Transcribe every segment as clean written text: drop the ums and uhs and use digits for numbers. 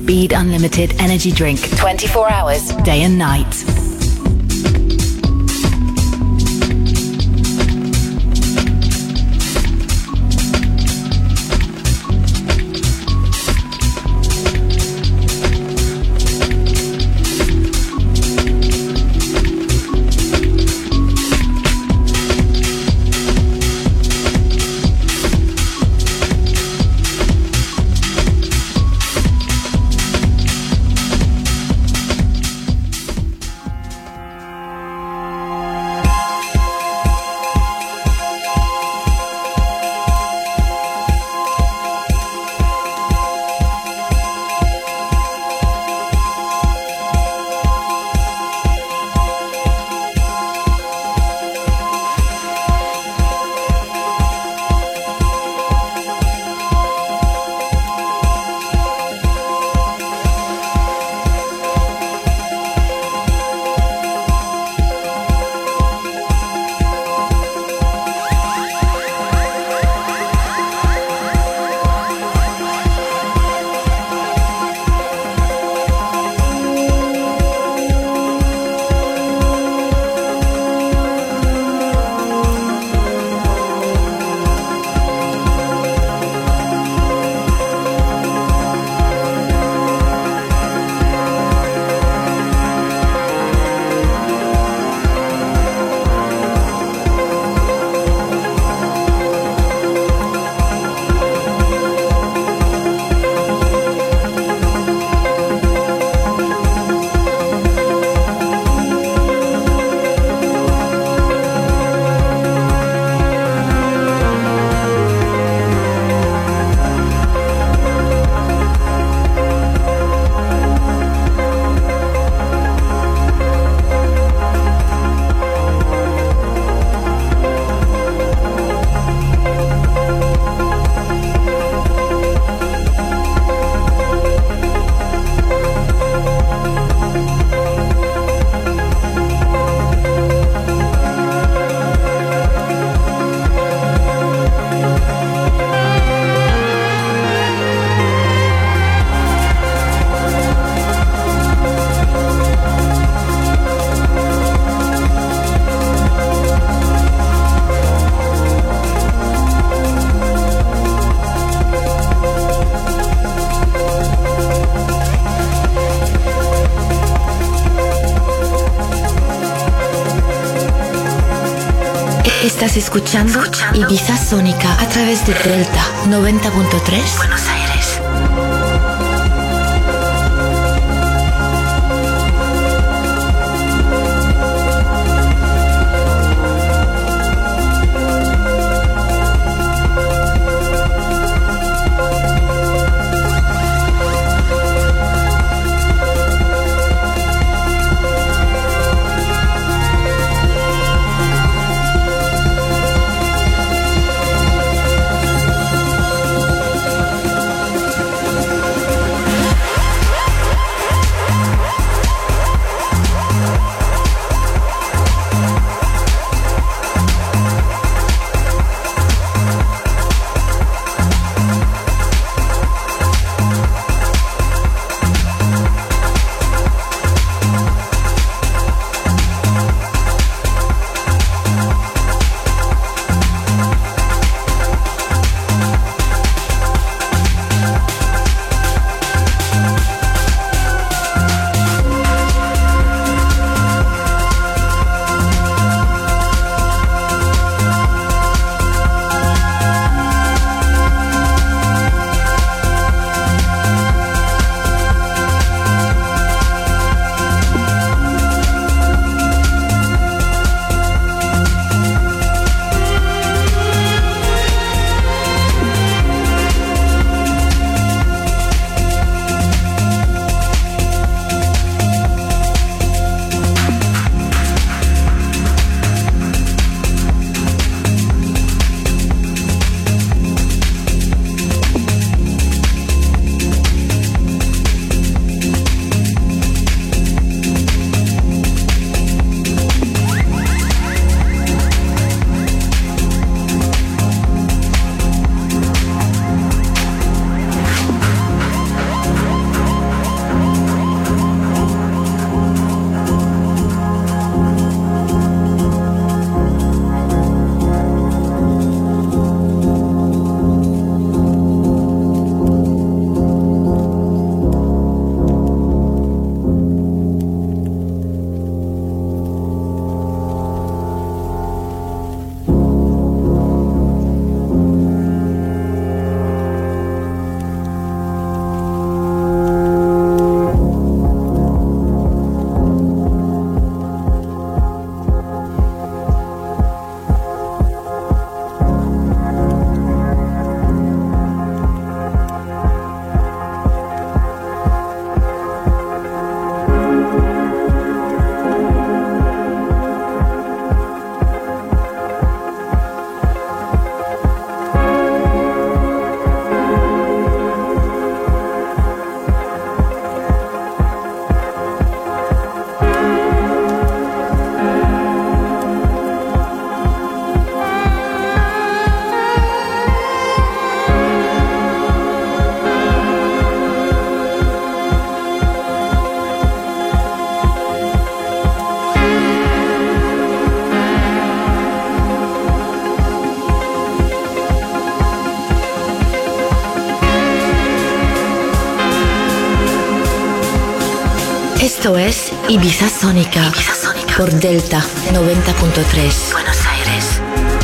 Speed Unlimited energy drink. 24 hours, day and night. Estás escuchando Ibiza Sónica a través de Delta 90.3 Buenos Aires. Esto es Ibiza Sónica por Delta 90.3 Buenos Aires.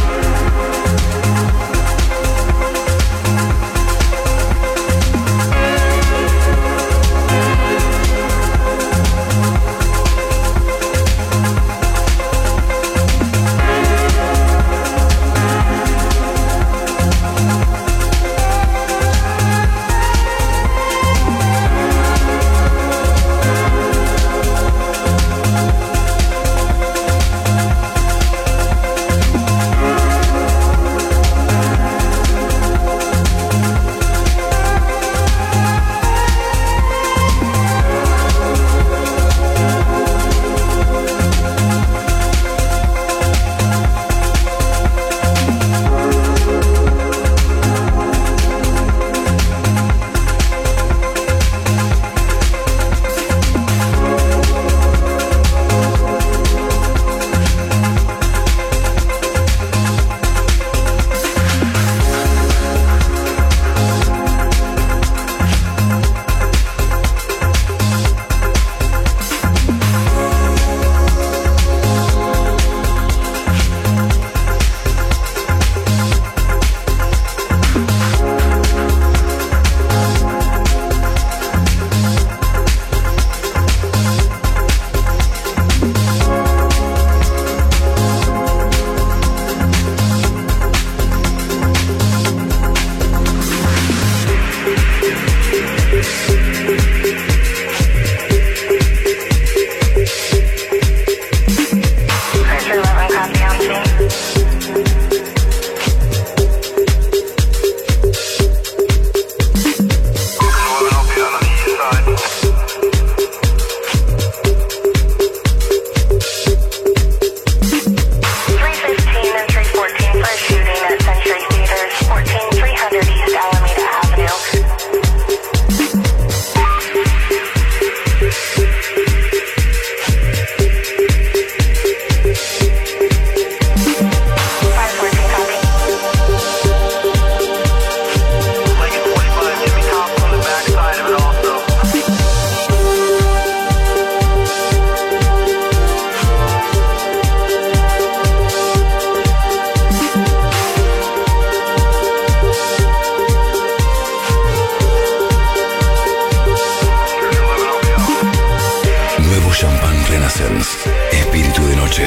Espíritu de noche.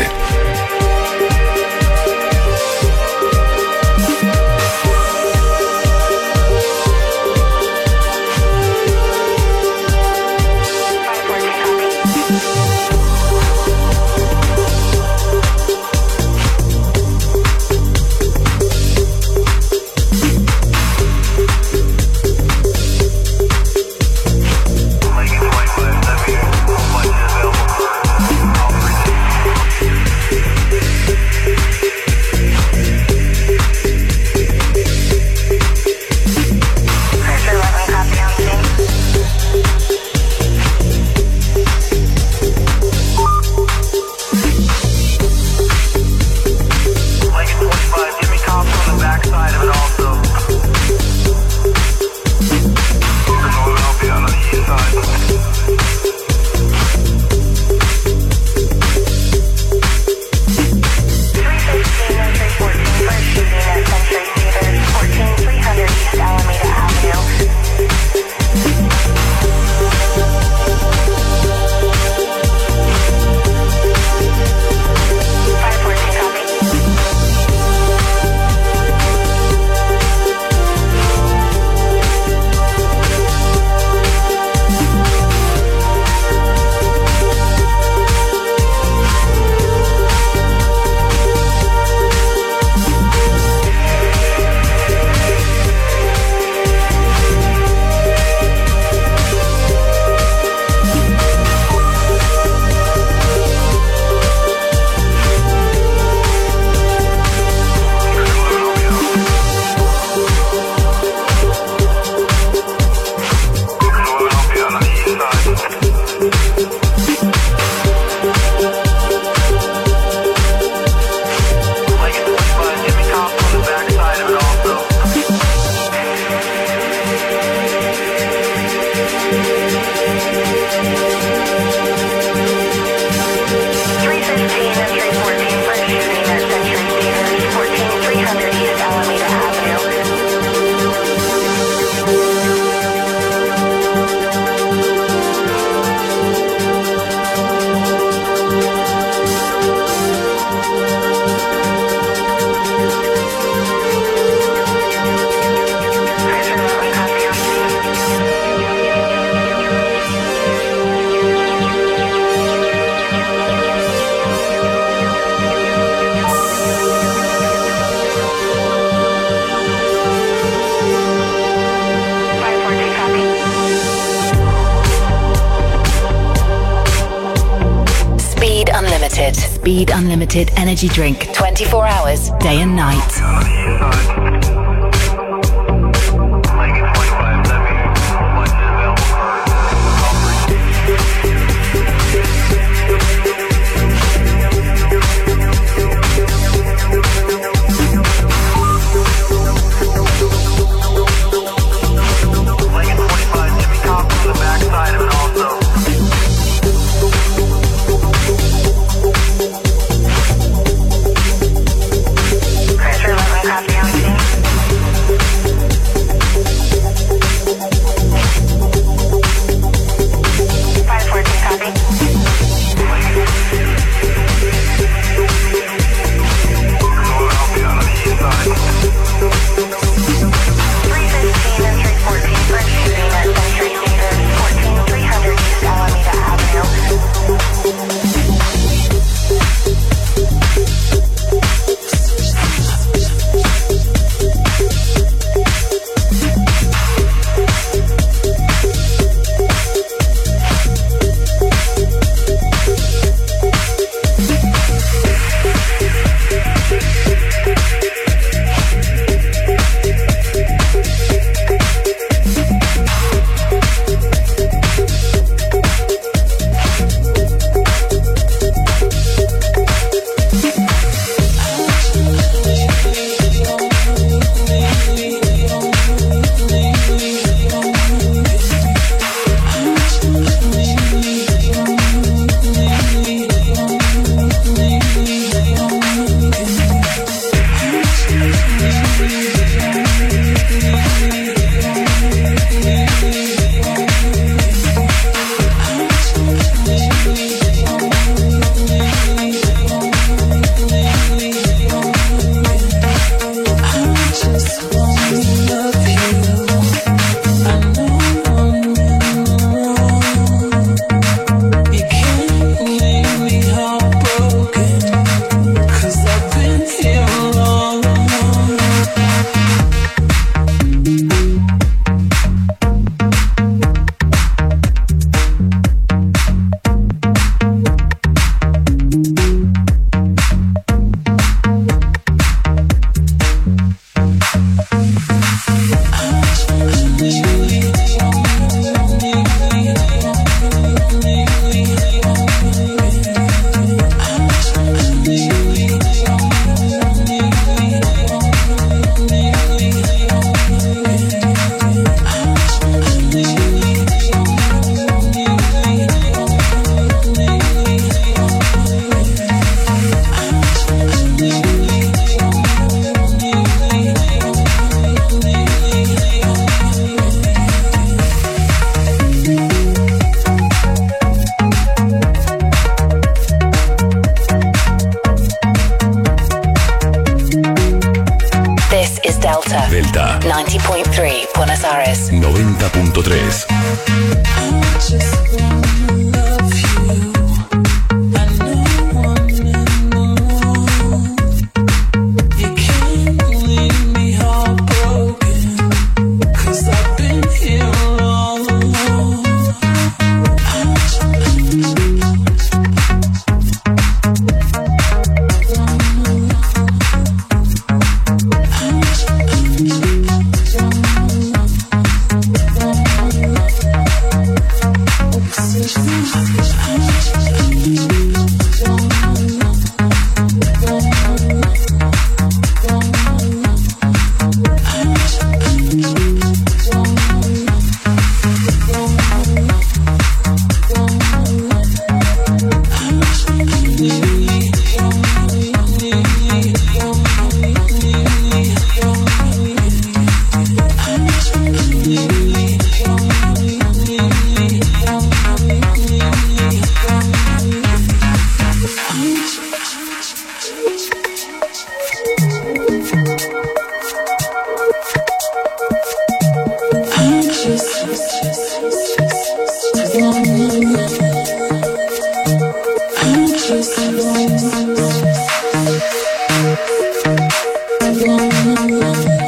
Unlimited. Speed Unlimited energy drink. 24 hours, day and night. Delta 90.3 Buenos Aires 90.3.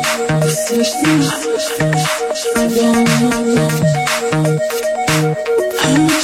I'm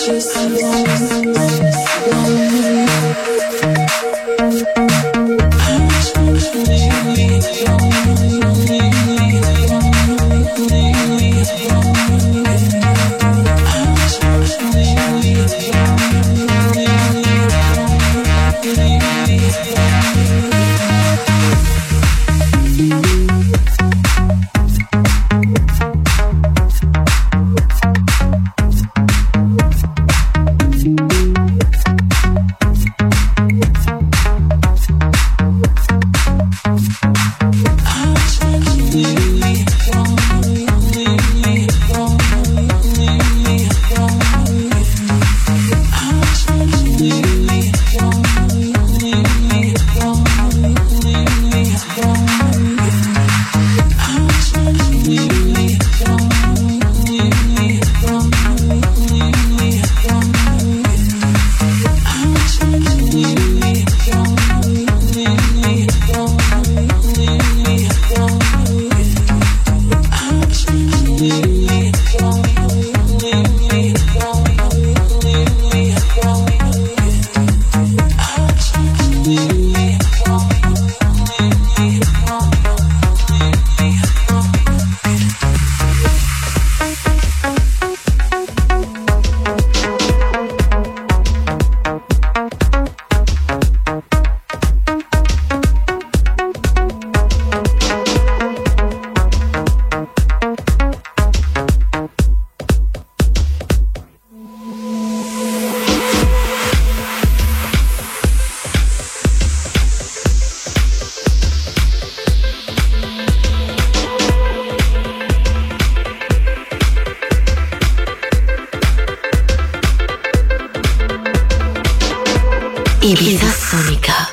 Ibiza Sónica.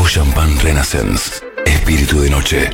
Champagne Renaissance. Espíritu de noche.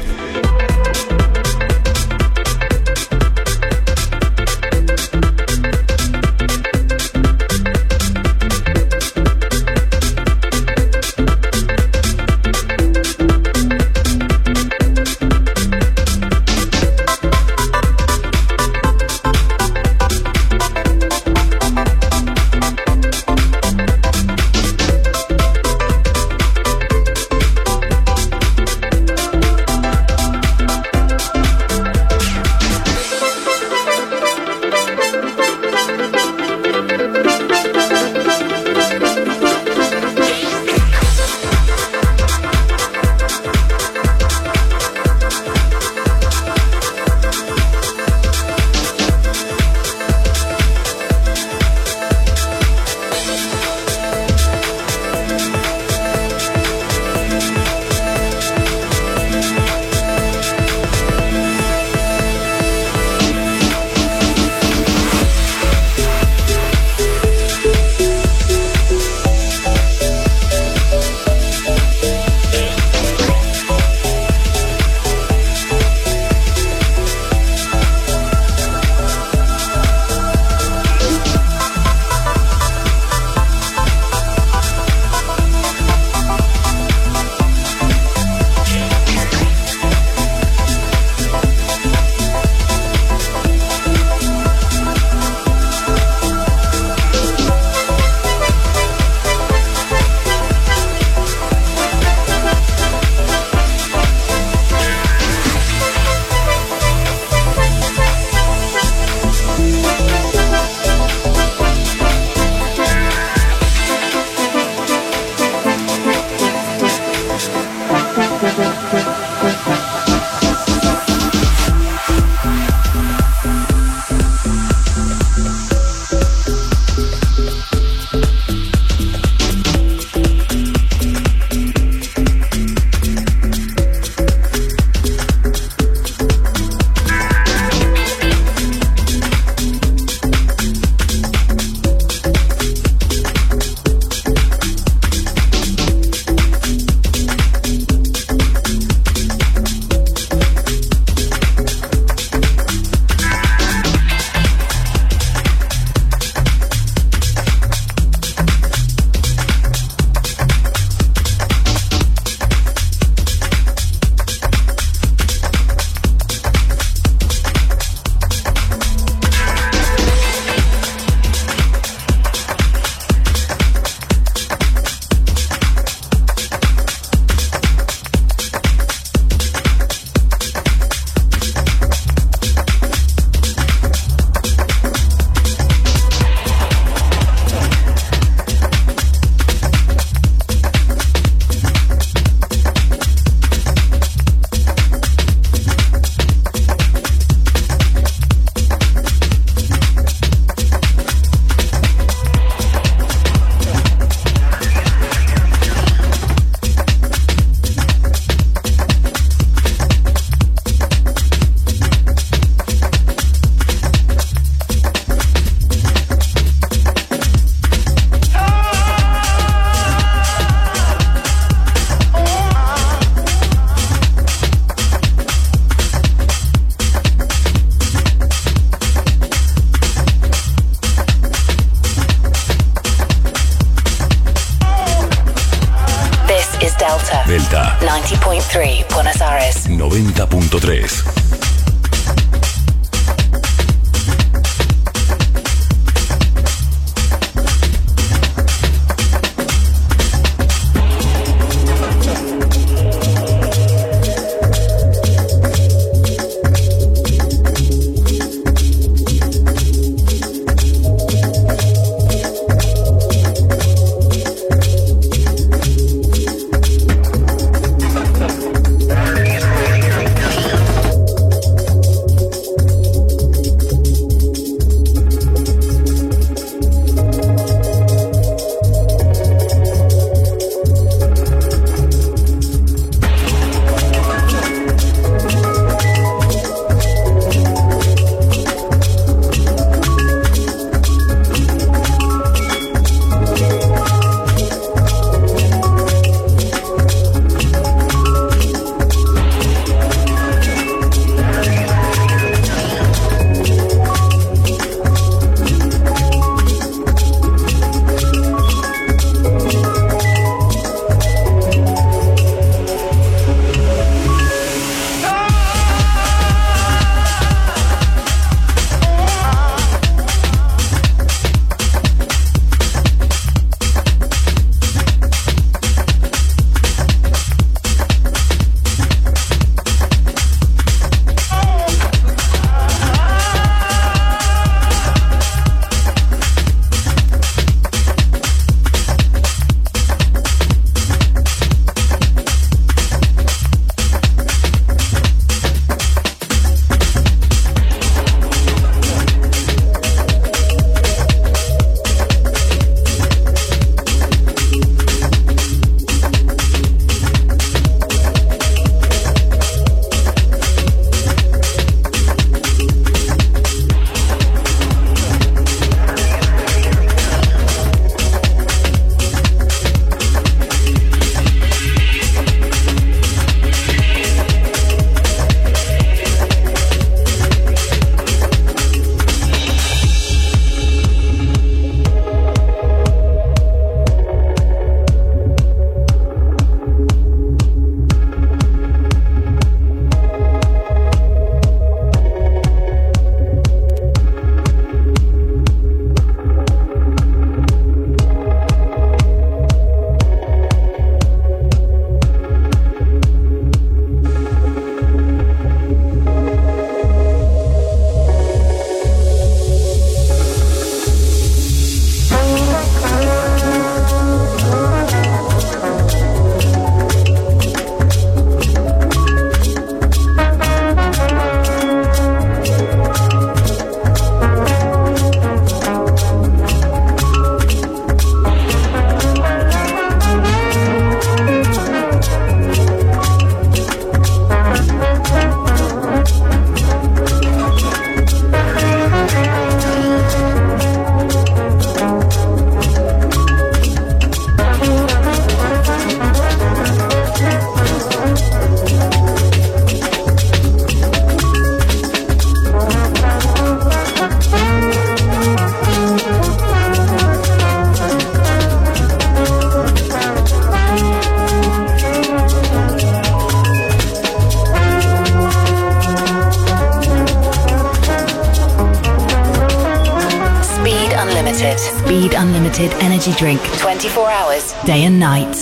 Delta. 90.3 Buenos Aires. 90.3. unlimited energy drink 24 hours, day and night.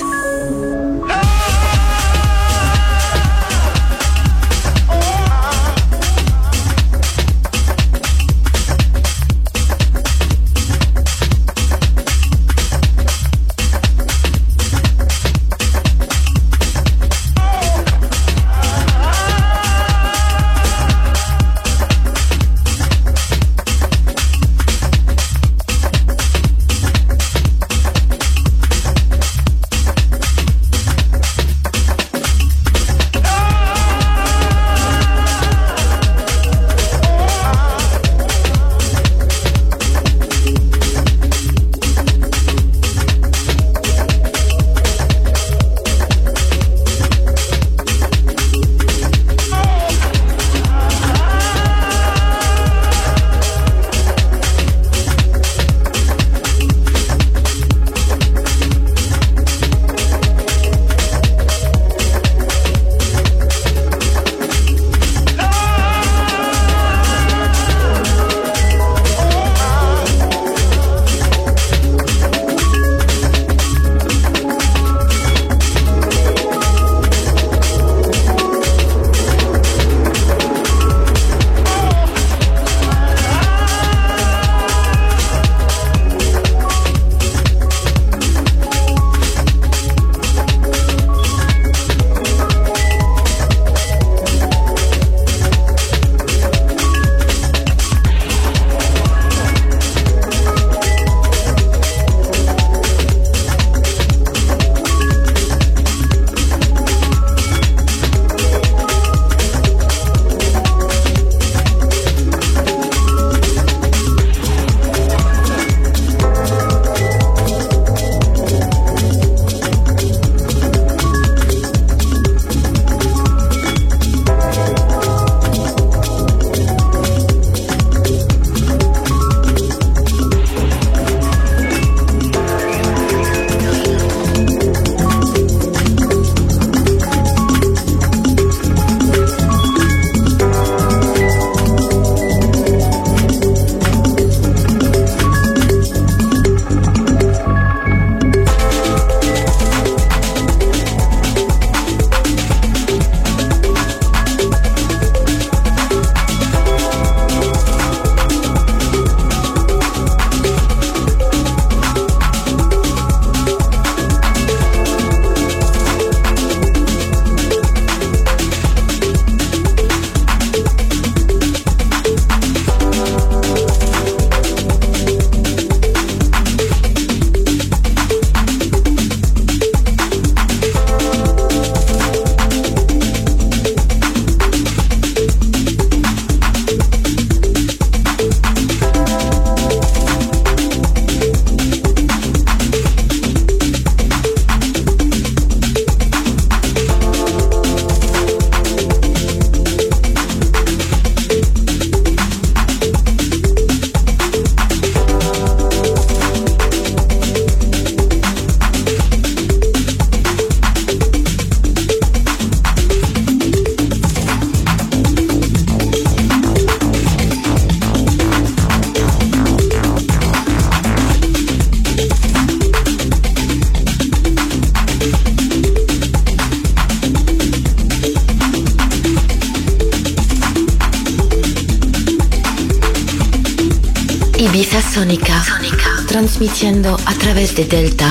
Ibiza Sónica, transmitiendo a través de Delta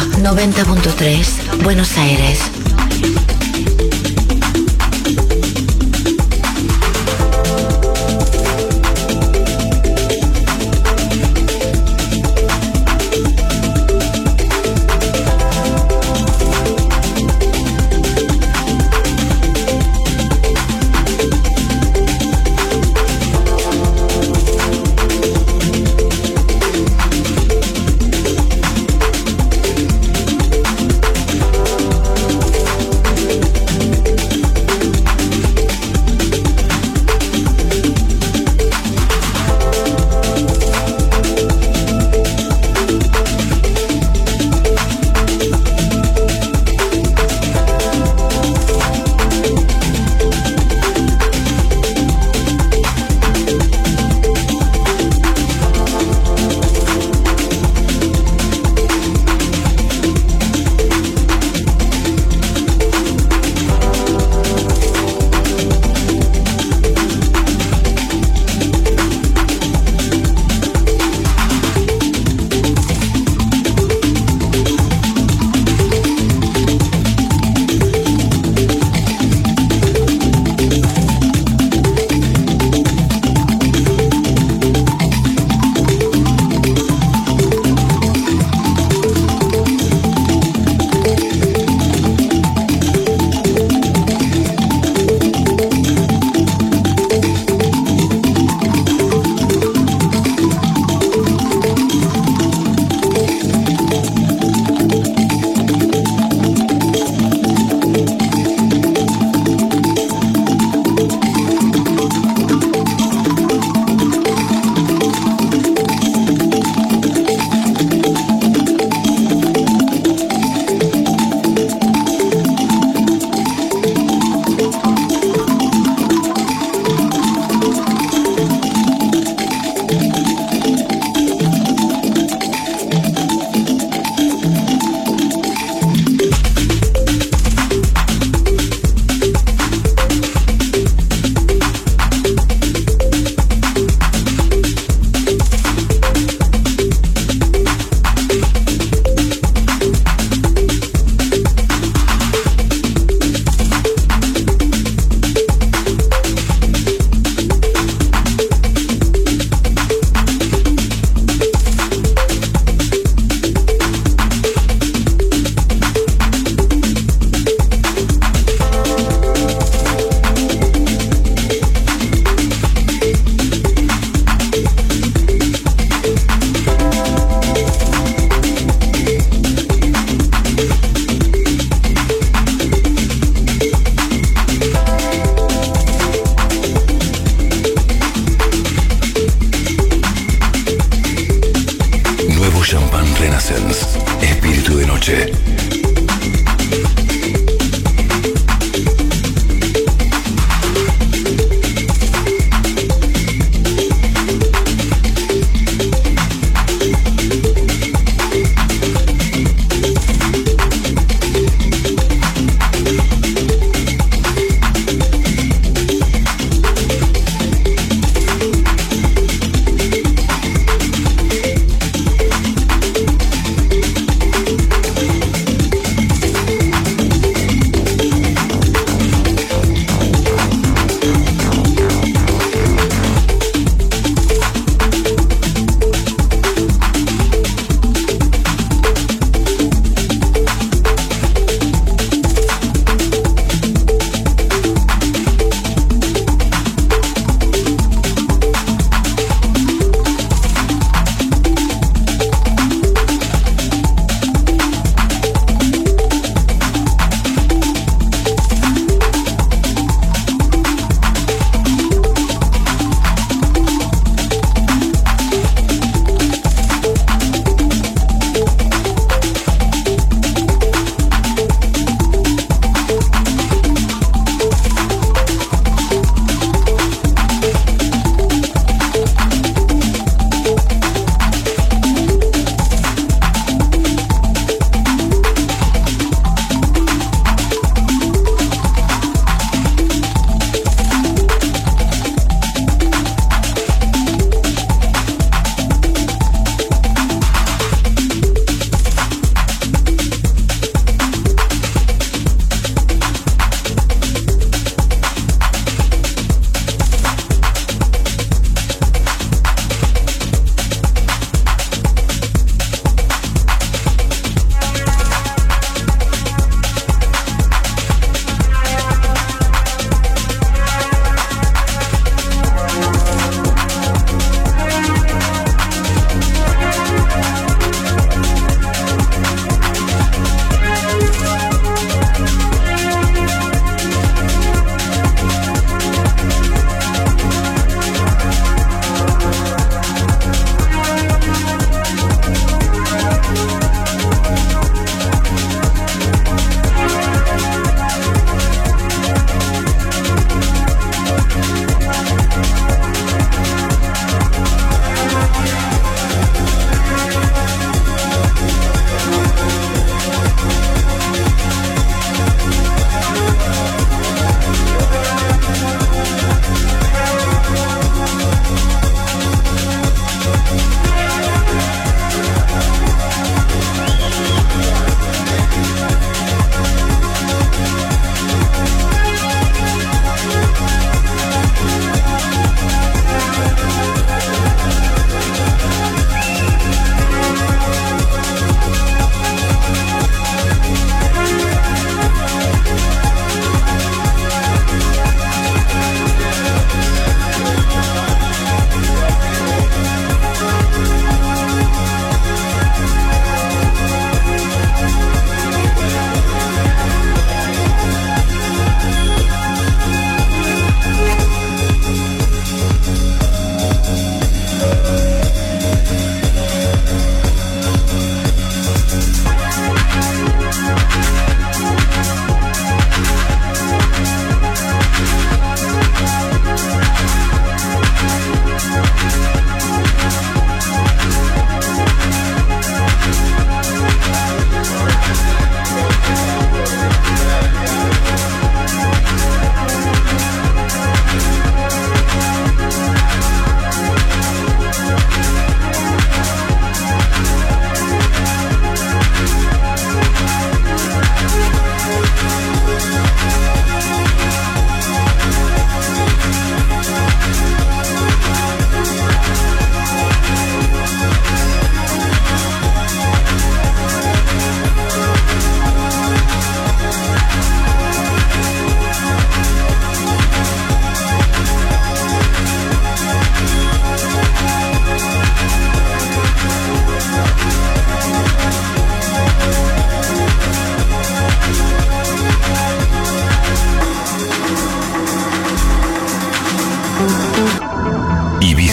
90.3, Buenos Aires.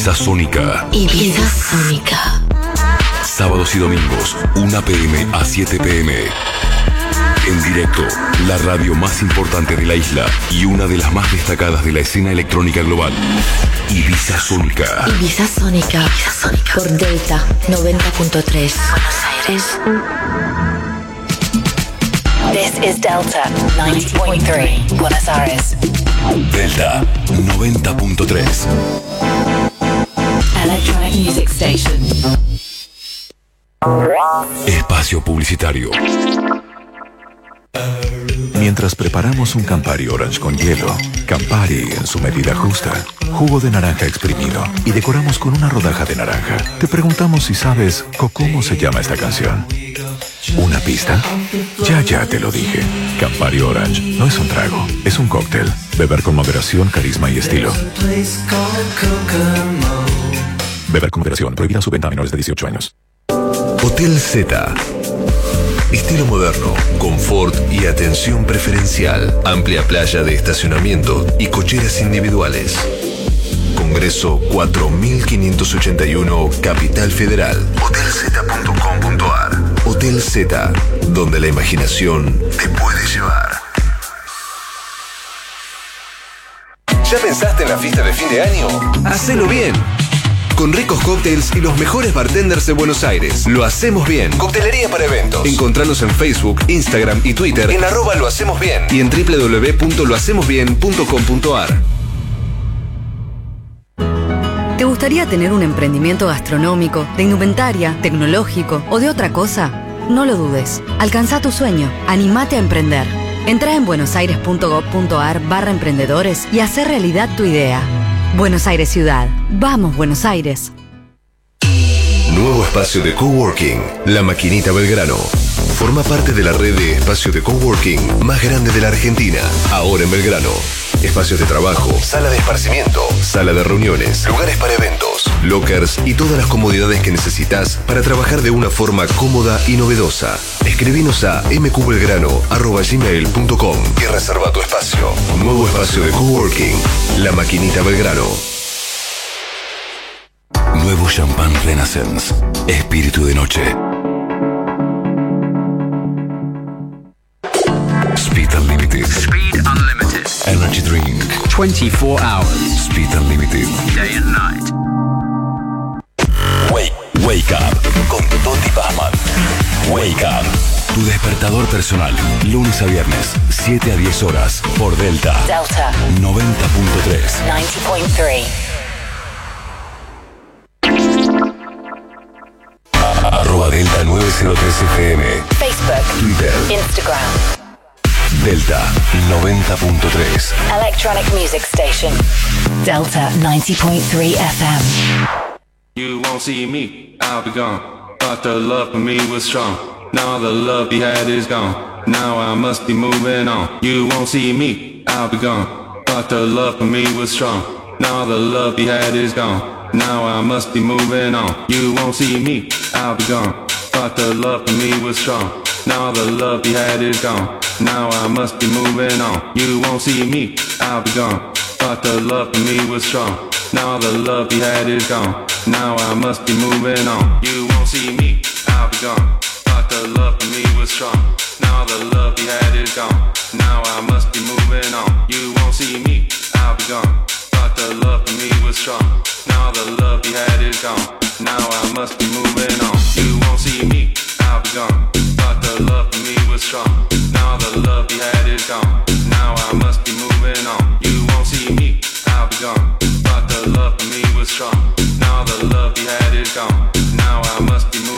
Ibiza Sónica. Ibiza Sónica. Sábados y domingos, 1 p.m. a 7 p.m. En directo, la radio más importante de la isla y una de las más destacadas de la escena electrónica global. Ibiza Sónica. Ibiza Sónica. Por Delta 90.3. Buenos Aires. This is Delta 90.3, Buenos Aires. Delta 90.3. Electronic Music Station. Espacio publicitario. Mientras preparamos un Campari Orange con hielo, Campari en su medida justa, jugo de naranja exprimido y decoramos con una rodaja de naranja, te preguntamos si sabes cómo se llama esta canción. ¿Una pista? Ya te lo dije. Campari Orange no es un trago, es un cóctel. Beber con moderación, carisma y estilo. Beber con moderación. Prohibida su venta a menores de 18 años. Hotel Z. Estilo moderno, confort y atención preferencial. Amplia playa de estacionamiento y cocheras individuales. Congreso 4581, Capital Federal. Hotelz.com.ar. Hotel Z, donde la imaginación te puede llevar. ¿Ya pensaste en la fiesta de fin de año? Hacelo bien. Con ricos cócteles y los mejores bartenders de Buenos Aires. Lo hacemos bien. Coctelería para eventos. Encontranos en Facebook, Instagram y Twitter en @lohacemosbien y en www.lohacemosbien.com.ar. ¿Te gustaría tener un emprendimiento gastronómico, de indumentaria, tecnológico o de otra cosa? No lo dudes. Alcanza tu sueño. Animate a emprender. Entra en buenosaires.gov.ar/emprendedores y haz realidad tu idea. Buenos Aires Ciudad. Vamos, Buenos Aires. Nuevo espacio de coworking, La Maquinita Belgrano. Forma parte de la red de espacio de coworking más grande de la Argentina. Ahora en Belgrano. Espacios de trabajo, sala de esparcimiento, sala de reuniones, lugares para eventos, lockers y todas las comodidades que necesitas para trabajar de una forma cómoda y novedosa. Escribinos a mqbelgrano@gmail.com y reserva tu espacio. Nuevo espacio de coworking, La Maquinita Belgrano. Nuevo champán Renaissance. Espíritu de noche. Speed Unlimited. Speed Unlimited. Energy Drink. 24 hours. Speed Unlimited. Day and night. Wake Up con Toti Pazman. Wake Up. Tu despertador personal. Lunes a viernes, 7 a 10 horas. Por Delta. Delta 90.3. 90.3. @Delta 903 FM. Facebook, Twitter. Instagram. Delta 90.3. Electronic Music Station. Delta 90.3 FM. You won't see me, I'll be gone. But the love for me was strong. Now the love you had is gone. Now I must be moving on. You won't see me, I'll be gone. But the love for me was strong. Now the love you had is gone. Now I must be moving on. You won't see me, I'll be gone. But the love for me was strong. Now the love you had is gone. Now I must be moving on. You won't see me, I'll be gone. But the love for me was strong. Now the love you had is gone. Now I must be moving on. You won't see me, I'll be gone. But the love for me was strong. Now the love you had is gone. Now I must be moving on. You won't see me, I'll be gone. But the love for me was strong. Now the love you had is gone. Now I must be moving on. You won't see me, I'll be gone. But the love for me was strong. Now the love you had is gone. Now I must be moving on. You won't see me, I'll be gone. But the love for me was strong. Now the love you had is gone. Now I must be moving on.